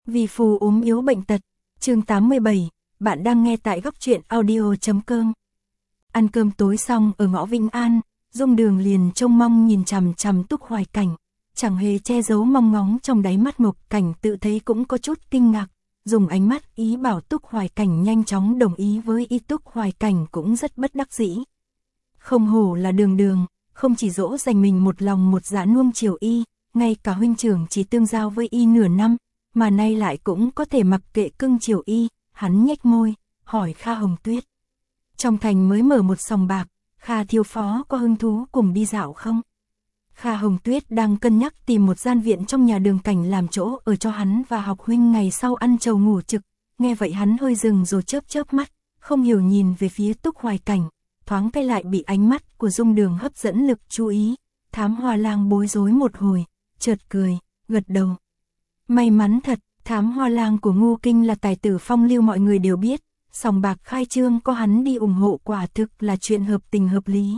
Vì phù ốm yếu bệnh tật. Chương 87, bạn đang nghe tại góc truyện audio.com. Ăn cơm tối xong ở ngõ Vĩnh An, Dung Đường liền trông mong nhìn chằm chằm Túc Hoài Cảnh, chẳng hề che giấu mong ngóng trong đáy mắt Mộc Cảnh tự thấy cũng có chút kinh ngạc, dùng ánh mắt ý bảo Túc Hoài Cảnh nhanh chóng đồng ý với ý. Túc Hoài Cảnh cũng rất bất đắc dĩ. Không hổ là Đường, không chỉ dỗ dành mình một lòng một dạ nuông chiều y, ngay cả huynh trưởng chỉ tương giao với y nửa năm, mà nay lại cũng có thể mặc kệ cưng chiều y. Hắn nhếch môi, hỏi Kha Hồng Tuyết. Trong thành mới mở một sòng bạc, Kha thiếu phó có hứng thú cùng đi dạo không? Kha Hồng Tuyết đang cân nhắc tìm một gian viện trong nhà Đường Cảnh làm chỗ ở cho hắn và học huynh ngày sau ăn trầu ngủ trực. Nghe vậy hắn hơi dừng rồi chớp mắt, không hiểu nhìn về phía Túc Hoài Cảnh, thoáng cái lại bị ánh mắt của Dung Đường hấp dẫn lực chú ý. Thám Hoa Lang bối rối một hồi, chợt cười, gật đầu. May mắn thật, Thám Hoa Lang của Ngô Kinh là tài tử phong lưu mọi người đều biết, sòng bạc khai trương có hắn đi ủng hộ quả thực là chuyện hợp tình hợp lý.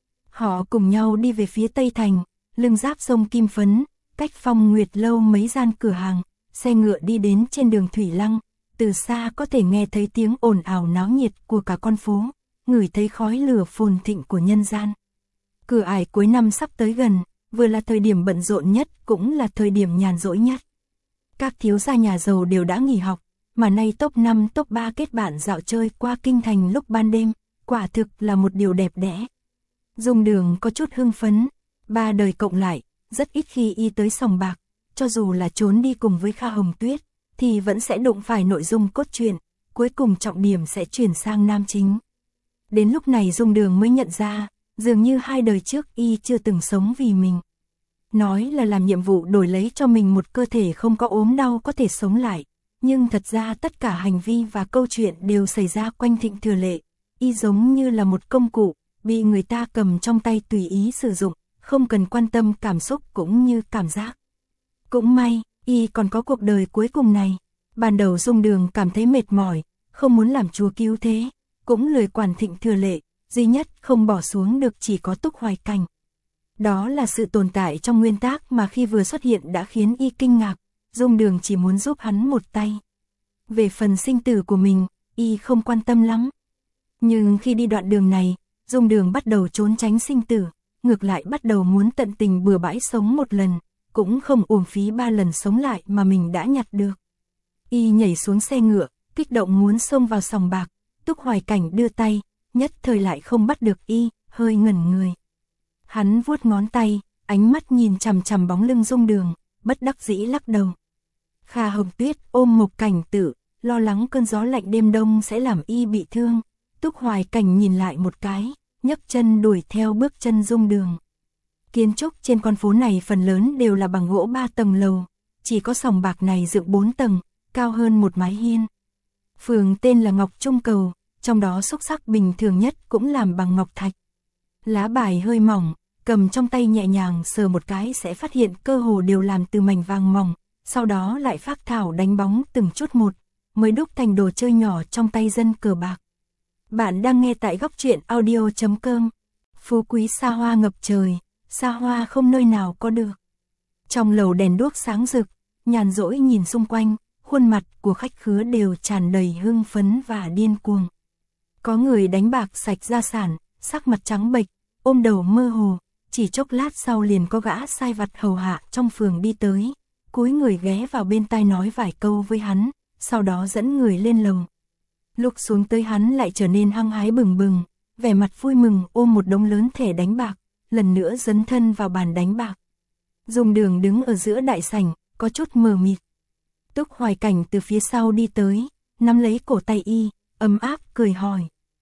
Họ cùng nhau đi về phía Tây Thành, lưng giáp sông Kim Phấn, cách Phong Nguyệt Lâu mấy gian cửa hàng, xe ngựa đi đến trên đường Thủy Lăng, từ xa có thể nghe thấy tiếng ồn ào náo nhiệt của cả con phố, ngửi thấy khói lửa phồn thịnh của nhân gian. Cửa ải cuối năm sắp tới gần, vừa là thời điểm bận rộn nhất cũng là thời điểm nhàn rỗi nhất. Các thiếu gia nhà giàu đều đã nghỉ học, mà nay top 5 top 3 kết bạn dạo chơi qua kinh thành lúc ban đêm, quả thực là một điều đẹp đẽ. Dung Đường có chút hưng phấn, 3 đời cộng lại, rất ít khi y tới sòng bạc, cho dù là trốn đi cùng với Kha Hồng Tuyết, thì vẫn sẽ đụng phải nội dung cốt truyện, cuối cùng trọng điểm sẽ chuyển sang nam chính. Đến lúc này Dung Đường mới nhận ra, dường như 2 đời trước y chưa từng sống vì mình. Nói là làm nhiệm vụ đổi lấy cho mình một cơ thể không có ốm đau có thể sống lại, nhưng thật ra tất cả hành vi và câu chuyện đều xảy ra quanh Thịnh Thừa Lệ. Y giống như là một công cụ, bị người ta cầm trong tay tùy ý sử dụng, không cần quan tâm cảm xúc cũng như cảm giác. Cũng may, y còn có cuộc đời cuối cùng này. Ban đầu Dung Đường cảm thấy mệt mỏi, không muốn làm chúa cứu thế, cũng lười quản Thịnh Thừa Lệ, duy nhất không bỏ xuống được chỉ có Túc Hoài Cảnh. Đó là sự tồn tại trong nguyên tác mà khi vừa xuất hiện đã khiến y kinh ngạc, Dung Đường chỉ muốn giúp hắn một tay. Về phần sinh tử của mình, y không quan tâm lắm. Nhưng khi đi đoạn đường này, Dung Đường bắt đầu trốn tránh sinh tử, ngược lại bắt đầu muốn tận tình bừa bãi sống một lần, cũng không uổng phí 3 lần sống lại mà mình đã nhặt được. Y nhảy xuống xe ngựa, kích động muốn xông vào sòng bạc, Túc Hoài Cảnh đưa tay, nhất thời lại không bắt được y, hơi ngẩn người. Hắn vuốt ngón tay, ánh mắt nhìn chằm chằm bóng lưng Dung Đường, bất đắc dĩ lắc đầu. Kha Hồng Tuyết ôm Mộc Cảnh Tử, lo lắng cơn gió lạnh đêm đông sẽ làm y bị thương. Túc Hoài Cảnh nhìn lại một cái, nhấc chân đuổi theo bước chân Dung Đường. Kiến trúc trên con phố này phần lớn đều là bằng gỗ 3 tầng lầu, chỉ có sòng bạc này dựng 4 tầng, cao hơn một mái hiên. Phường tên là Ngọc Trung Cầu, trong đó xúc xắc bình thường nhất cũng làm bằng ngọc thạch. Lá bài hơi mỏng, cầm trong tay nhẹ nhàng sờ một cái sẽ phát hiện cơ hồ đều làm từ mảnh vàng mỏng, sau đó lại phác thảo đánh bóng từng chút một, mới đúc thành đồ chơi nhỏ trong tay dân cờ bạc. Bạn đang nghe tại góc truyện audio.com. Phú quý xa hoa ngập trời, xa hoa không nơi nào có được. Trong lầu đèn đuốc sáng rực, nhàn rỗi nhìn xung quanh, khuôn mặt của khách khứa đều tràn đầy hưng phấn và điên cuồng. Có người đánh bạc sạch gia sản, sắc mặt trắng bệch, ôm đầu mơ hồ, chỉ chốc lát sau liền có gã sai vặt hầu hạ trong phường đi tới, cúi người ghé vào bên tai nói vài câu với hắn, sau đó dẫn người lên lầu. Lúc xuống tới hắn lại trở nên hăng hái bừng bừng, vẻ mặt vui mừng ôm một đống lớn thẻ đánh bạc, lần nữa dấn thân vào bàn đánh bạc. Dung Đường đứng ở giữa đại sảnh, có chút mờ mịt. Túc Hoài Cảnh từ phía sau đi tới, nắm lấy cổ tay y, ấm áp cười hỏi.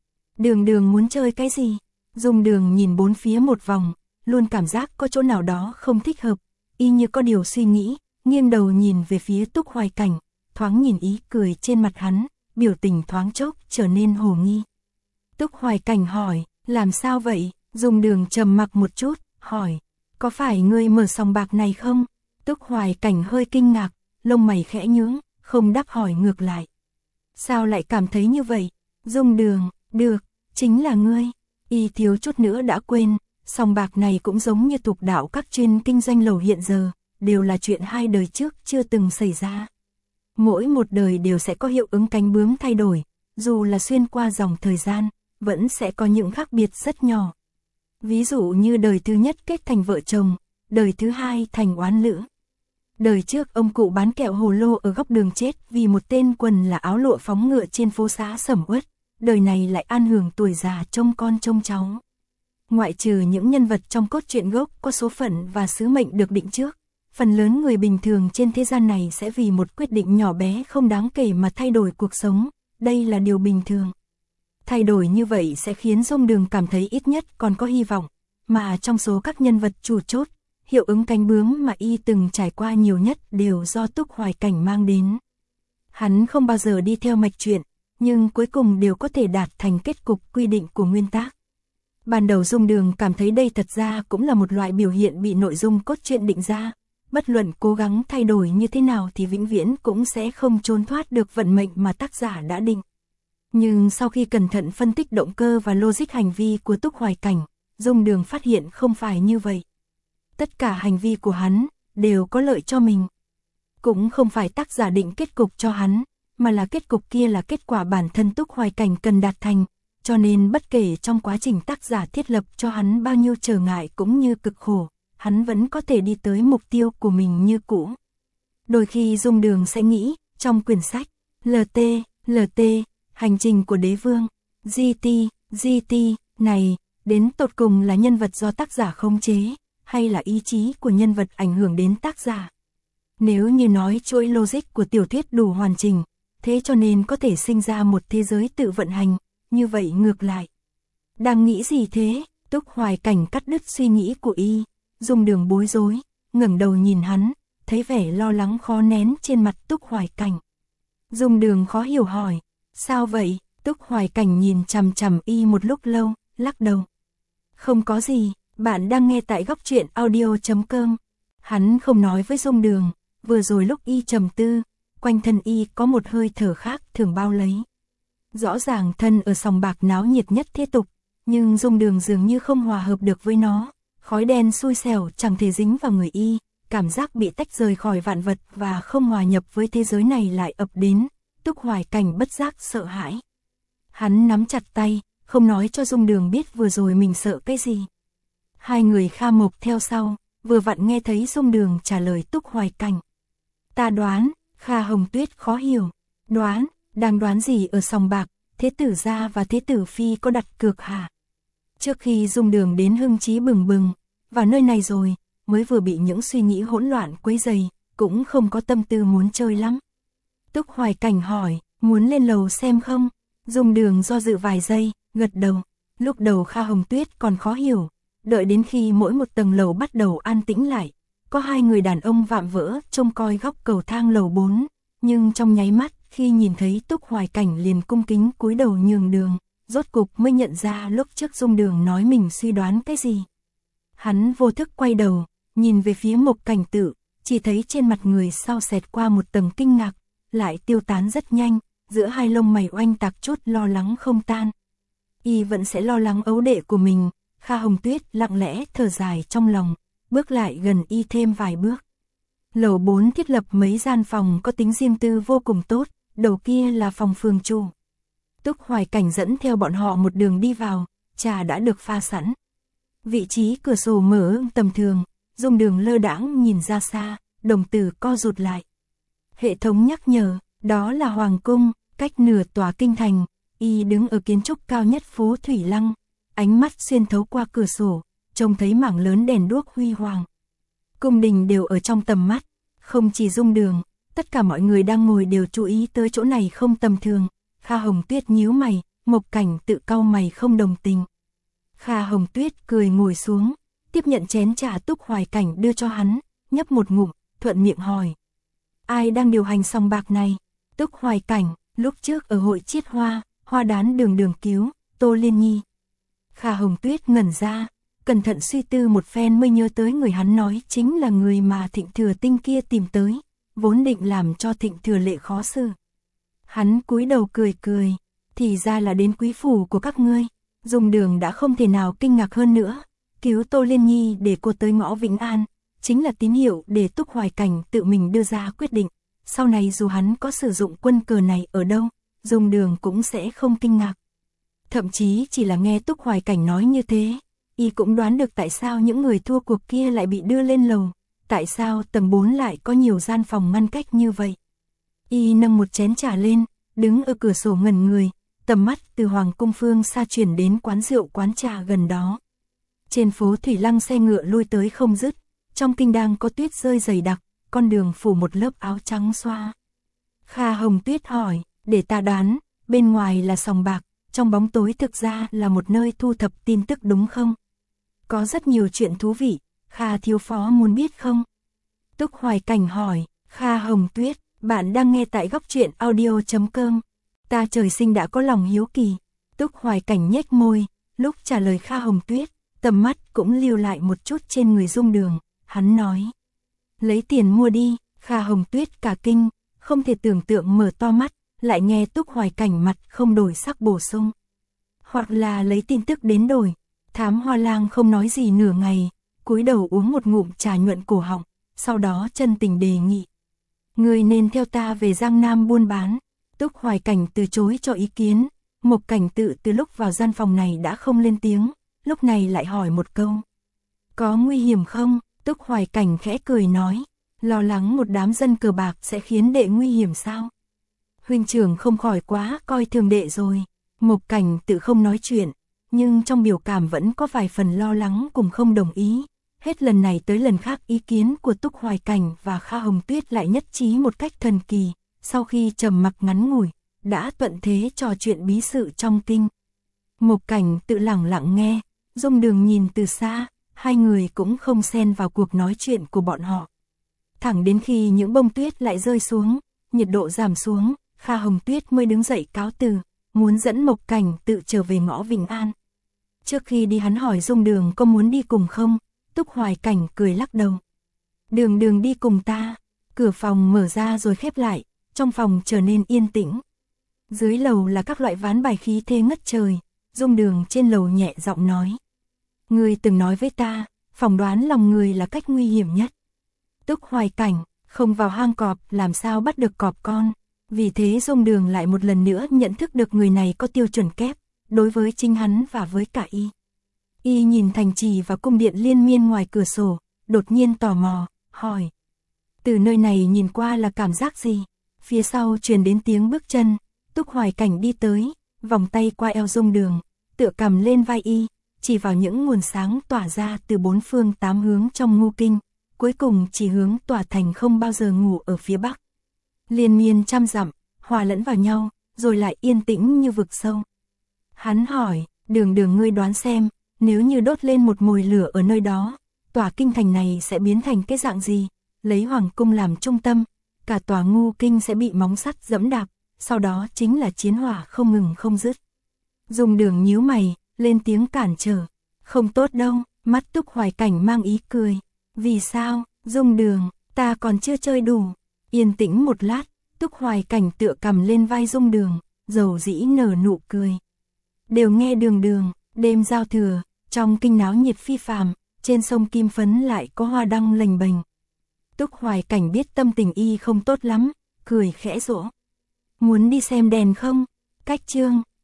Đường muốn chơi cái gì? Dung Đường nhìn bốn phía một vòng, luôn cảm giác có chỗ nào đó không thích hợp, y như có điều suy nghĩ, nghiêng đầu nhìn về phía Túc Hoài Cảnh, thoáng nhìn ý cười trên mặt hắn, biểu tình thoáng chốc trở nên hồ nghi. Túc Hoài Cảnh hỏi, làm sao vậy? Dung Đường trầm mặc một chút, hỏi, có phải ngươi mở sòng bạc này không? Túc Hoài Cảnh hơi kinh ngạc, lông mày khẽ nhướng, không đáp hỏi ngược lại. Sao lại cảm thấy như vậy? Dung Đường, được, chính là ngươi. Y thiếu chút nữa đã quên, sòng bạc này cũng giống như tục đạo các chuyên kinh doanh lầu hiện giờ, đều là chuyện 2 đời trước chưa từng xảy ra. Mỗi một đời đều sẽ có hiệu ứng cánh bướm thay đổi, dù là xuyên qua dòng thời gian, vẫn sẽ có những khác biệt rất nhỏ. Ví dụ như đời thứ nhất kết thành vợ chồng, đời thứ hai thành oán lữ. Đời trước ông cụ bán kẹo hồ lô ở góc đường chết vì một tên quần là áo lụa phóng ngựa trên phố xá sầm uất, đời này lại an hưởng tuổi già trông con trông cháu. Ngoại trừ những nhân vật trong cốt truyện gốc có số phận và sứ mệnh được định trước, phần lớn người bình thường trên thế gian này sẽ vì một quyết định nhỏ bé không đáng kể mà thay đổi cuộc sống, đây là điều bình thường. Thay đổi như vậy sẽ khiến Dung Đường cảm thấy ít nhất còn có hy vọng, mà trong số các nhân vật chủ chốt, hiệu ứng cánh bướm mà y từng trải qua nhiều nhất đều do Túc Hoài Cảnh mang đến. Hắn không bao giờ đi theo mạch truyện, nhưng cuối cùng đều có thể đạt thành kết cục quy định của nguyên tác. Ban đầu Dung Đường cảm thấy đây thật ra cũng là một loại biểu hiện bị nội dung cốt truyện định ra, bất luận cố gắng thay đổi như thế nào thì vĩnh viễn cũng sẽ không trốn thoát được vận mệnh mà tác giả đã định. Nhưng sau khi cẩn thận phân tích động cơ và logic hành vi của Túc Hoài Cảnh, Dung Đường phát hiện không phải như vậy. Tất cả hành vi của hắn đều có lợi cho mình. Cũng không phải tác giả định kết cục cho hắn, mà là kết cục kia là kết quả bản thân Túc Hoài Cảnh cần đạt thành, cho nên bất kể trong quá trình tác giả thiết lập cho hắn bao nhiêu trở ngại cũng như cực khổ, hắn vẫn có thể đi tới mục tiêu của mình như cũ. Đôi khi Dung Đường sẽ nghĩ, trong quyển sách LT, hành trình của đế vương, GT này, đến tột cùng là nhân vật do tác giả khống chế, hay là ý chí của nhân vật ảnh hưởng đến tác giả. Nếu như nói chuỗi logic của tiểu thuyết đủ hoàn chỉnh, thế cho nên có thể sinh ra một thế giới tự vận hành, như vậy ngược lại. Đang nghĩ gì thế? Túc Hoài Cảnh cắt đứt suy nghĩ của y, Dung Đường bối rối, ngẩng đầu nhìn hắn, thấy vẻ lo lắng khó nén trên mặt Túc Hoài Cảnh. Dung Đường khó hiểu hỏi, sao vậy? Túc Hoài Cảnh nhìn chằm chằm y một lúc lâu, lắc đầu. Không có gì, bạn đang nghe tại góc truyện audio.com. Hắn không nói với Dung Đường, vừa rồi lúc y trầm tư, quanh thân y có một hơi thở khác thường bao lấy. Rõ ràng thân ở sòng bạc náo nhiệt nhất thế tục, nhưng Dung Đường dường như không hòa hợp được với nó, khói đen xui xẻo chẳng thể dính vào người y, cảm giác bị tách rời khỏi vạn vật và không hòa nhập với thế giới này lại ập đến, Túc Hoài Cảnh bất giác sợ hãi. Hắn nắm chặt tay, không nói cho Dung Đường biết vừa rồi mình sợ cái gì. Hai người Kha Mộc theo sau, vừa vặn nghe thấy Dung Đường trả lời Túc Hoài Cảnh. Ta đoán, Kha Hồng Tuyết khó hiểu. Đoán, đang đoán gì ở sòng bạc, Thế tử gia và Thế tử phi có đặt cược hả? Trước khi Dung Đường đến hưng trí bừng bừng, vào nơi này rồi, mới vừa bị những suy nghĩ hỗn loạn quấy rầy, cũng không có tâm tư muốn chơi lắm. Túc Hoài Cảnh hỏi, muốn lên lầu xem không? Dung Đường do dự vài giây, gật đầu. Lúc đầu Kha Hồng Tuyết còn khó hiểu, đợi đến khi mỗi một tầng lầu bắt đầu an tĩnh lại, có hai người đàn ông vạm vỡ trông coi góc cầu thang lầu 4, nhưng trong nháy mắt khi nhìn thấy Túc Hoài Cảnh liền cung kính cúi đầu nhường đường, rốt cục mới nhận ra lúc trước Dung Đường nói mình suy đoán cái gì. Hắn vô thức quay đầu, nhìn về phía Mộc Cảnh Tự, chỉ thấy trên mặt người sau xẹt qua một tầng kinh ngạc, lại tiêu tán rất nhanh, giữa hai lông mày oanh tạc chút lo lắng không tan. Y vẫn sẽ lo lắng ấu đệ của mình. Kha Hồng Tuyết lặng lẽ thở dài trong lòng, bước lại gần y thêm vài bước. Lầu 4 thiết lập mấy gian phòng có tính riêng tư vô cùng tốt, đầu kia là phòng phường chủ. Túc Hoài Cảnh dẫn theo bọn họ một đường đi vào, trà đã được pha sẵn. Vị trí cửa sổ mở tầm thường, Dung Đường lơ đãng nhìn ra xa, đồng tử co rụt lại. Hệ thống nhắc nhở, đó là Hoàng Cung, cách nửa tòa kinh thành, y đứng ở kiến trúc cao nhất phố Thủy Lăng. Ánh mắt xuyên thấu qua cửa sổ, trông thấy mảng lớn đèn đuốc huy hoàng. Cung đình đều ở trong tầm mắt, không chỉ Dung Đường, tất cả mọi người đang ngồi đều chú ý tới chỗ này không tầm thường. Kha Hồng Tuyết nhíu mày, Mộc Cảnh Tự cau mày không đồng tình. Kha Hồng Tuyết cười ngồi xuống, tiếp nhận chén trà Túc Hoài Cảnh đưa cho hắn, nhấp một ngụm, thuận miệng hỏi. Ai đang điều hành sòng bạc này? Túc Hoài Cảnh, lúc trước ở hội Chiết Hoa, Hoa Đán Đường cứu, Tô Liên Nhi. Kha Hồng Tuyết ngẩn ra, cẩn thận suy tư một phen mới nhớ tới người hắn nói chính là người mà Thịnh Thừa Tinh kia tìm tới, vốn định làm cho Thịnh Thừa Lệ khó xử. Hắn cúi đầu cười cười, thì ra là đến quý phủ của các ngươi. Dung Đường đã không thể nào kinh ngạc hơn nữa, cứu Tô Liên Nhi để cô tới ngõ Vĩnh An, chính là tín hiệu để Túc Hoài Cảnh tự mình đưa ra quyết định, sau này dù hắn có sử dụng quân cờ này ở đâu, Dung Đường cũng sẽ không kinh ngạc. Thậm chí chỉ là nghe Túc Hoài Cảnh nói như thế, y cũng đoán được tại sao những người thua cuộc kia lại bị đưa lên lầu, tại sao tầng 4 lại có nhiều gian phòng ngăn cách như vậy. Y nâng một chén trà lên, đứng ở cửa sổ ngẩn người, tầm mắt từ Hoàng cung phương xa chuyển đến quán rượu quán trà gần đó. Trên phố Thủy Lăng xe ngựa lui tới không dứt, trong kinh đang có tuyết rơi dày đặc, con đường phủ một lớp áo trắng xoa. Kha Hồng Tuyết hỏi, để ta đoán, bên ngoài là sòng bạc, trong bóng tối thực ra là một nơi thu thập tin tức đúng không? Có rất nhiều chuyện thú vị, Kha thiếu phó muốn biết không? Túc Hoài Cảnh hỏi, Kha Hồng Tuyết, bạn đang nghe tại góc truyện audio.com. Ta trời sinh đã có lòng hiếu kỳ. Túc Hoài Cảnh nhếch môi, lúc trả lời Kha Hồng Tuyết, tầm mắt cũng lưu lại một chút trên người Dung Đường, hắn nói. Lấy tiền mua đi, Kha Hồng Tuyết cả kinh, không thể tưởng tượng mở to mắt, lại nghe Túc Hoài Cảnh mặt không đổi sắc bổ sung. Hoặc là lấy tin tức đến đổi. Thám Hoa Lang không nói gì nửa ngày, cúi đầu uống một ngụm trà nhuận cổ họng, sau đó chân tình đề nghị. Người nên theo ta về Giang Nam buôn bán. Túc Hoài Cảnh từ chối cho ý kiến, Mộc Cảnh Tự từ lúc vào gian phòng này đã không lên tiếng, lúc này lại hỏi một câu. Có nguy hiểm không? Túc Hoài Cảnh khẽ cười nói, lo lắng một đám dân cờ bạc sẽ khiến đệ nguy hiểm sao? Huynh trưởng không khỏi quá coi thường đệ rồi. Mộc Cảnh Tự không nói chuyện, nhưng trong biểu cảm vẫn có vài phần lo lắng cùng không đồng ý. Hết lần này tới lần khác ý kiến của Túc Hoài Cảnh và Kha Hồng Tuyết lại nhất trí một cách thần kỳ, sau khi trầm mặc ngắn ngủi, đã thuận thế trò chuyện bí sự trong kinh. Mộc Cảnh Tự lặng lặng nghe, Dung Đường nhìn từ xa, hai người cũng không xen vào cuộc nói chuyện của bọn họ. Thẳng đến khi những bông tuyết lại rơi xuống, nhiệt độ giảm xuống, Kha Hồng Tuyết mới đứng dậy cáo từ, muốn dẫn Mộc Cảnh Tự trở về ngõ Vĩnh An. Trước khi đi hắn hỏi Dung Đường có muốn đi cùng không, Túc Hoài Cảnh cười lắc đầu. Đường đi cùng ta. Cửa phòng mở ra rồi khép lại, trong phòng trở nên yên tĩnh. Dưới lầu là các loại ván bài khí thế ngất trời, Dung Đường trên lầu nhẹ giọng nói. Người từng nói với ta, phỏng đoán lòng người là cách nguy hiểm nhất. Túc Hoài Cảnh, không vào hang cọp làm sao bắt được cọp con. Vì thế Dung Đường lại một lần nữa nhận thức được người này có tiêu chuẩn kép, đối với chính hắn và với cả y. Y nhìn thành trì và cung điện liên miên ngoài cửa sổ, đột nhiên tò mò, hỏi. Từ nơi này nhìn qua là cảm giác gì? Phía sau truyền đến tiếng bước chân, Túc Hoài Cảnh đi tới, vòng tay qua eo Dung Đường, tựa cầm lên vai y, chỉ vào những nguồn sáng tỏa ra từ bốn phương tám hướng trong Ngô Kinh, cuối cùng chỉ hướng tỏa thành không bao giờ ngủ ở phía bắc. Liên miên trăm dặm, hòa lẫn vào nhau, rồi lại yên tĩnh như vực sâu. Hắn hỏi, Đường ngươi đoán xem, nếu như đốt lên một mồi lửa ở nơi đó, tòa kinh thành này sẽ biến thành cái dạng gì? Lấy Hoàng cung làm trung tâm, cả tòa Ngô Kinh sẽ bị móng sắt dẫm đạp, sau đó chính là chiến hỏa không ngừng không dứt. Dung Đường nhíu mày, lên tiếng cản trở. Không tốt đâu, mắt Túc Hoài Cảnh mang ý cười. Vì sao? Dung Đường, ta còn chưa chơi đủ. Yên tĩnh một lát, Túc Hoài Cảnh tựa cầm lên vai Dung Đường, dầu dĩ nở nụ cười. Đều nghe Đường, đêm giao thừa, trong kinh náo nhiệt phi phàm, trên sông Kim Phấn lại có hoa đăng lềnh bềnh. Túc Hoài Cảnh biết tâm tình y không tốt lắm, cười khẽ dỗ. Muốn đi xem đèn không? Cách chương